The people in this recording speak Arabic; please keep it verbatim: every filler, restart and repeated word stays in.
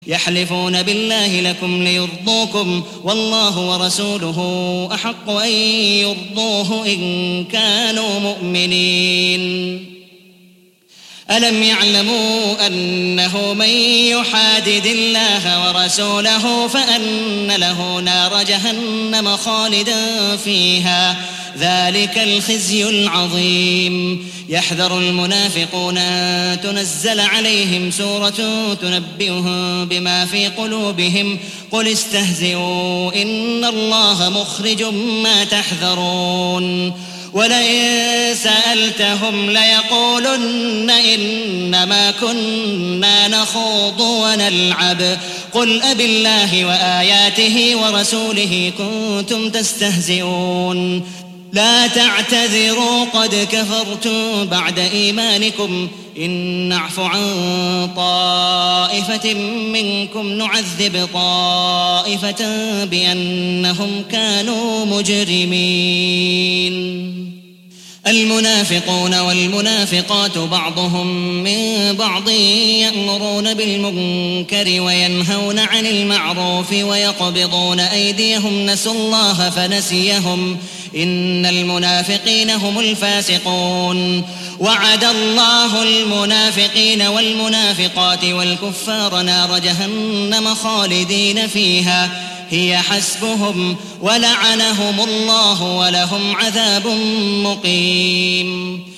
يحلفون بالله لكم ليرضوكم والله ورسوله أحق أن يرضوه إن كانوا مؤمنين. ألم يعلموا أنه من يحادد الله ورسوله فأن له نار جهنم خالدا فيها ذلك الخزي العظيم. يحذر المنافقون أن تنزل عليهم سورة تنبئهم بما في قلوبهم قل استهزئوا إن الله مخرج ما تحذرون. ولئن سألتهم ليقولن إنما كنا نخوض ونلعب قل أبالله وآياته ورسوله كنتم تستهزئون لا تعتذروا قد كفرتم بعد إيمانكم إن نعف عن طائفة منكم نعذب طائفة بأنهم كانوا مجرمين. المنافقون والمنافقات بعضهم من بعض يأمرون بالمنكر وينهون عن المعروف ويقبضون أيديهم نسوا الله فنسيهم إن المنافقين هم الفاسقون. وعد الله المنافقين والمنافقات والكفار نار جهنم خالدين فيها هي حسبهم ولعنهم الله ولهم عذاب مقيم.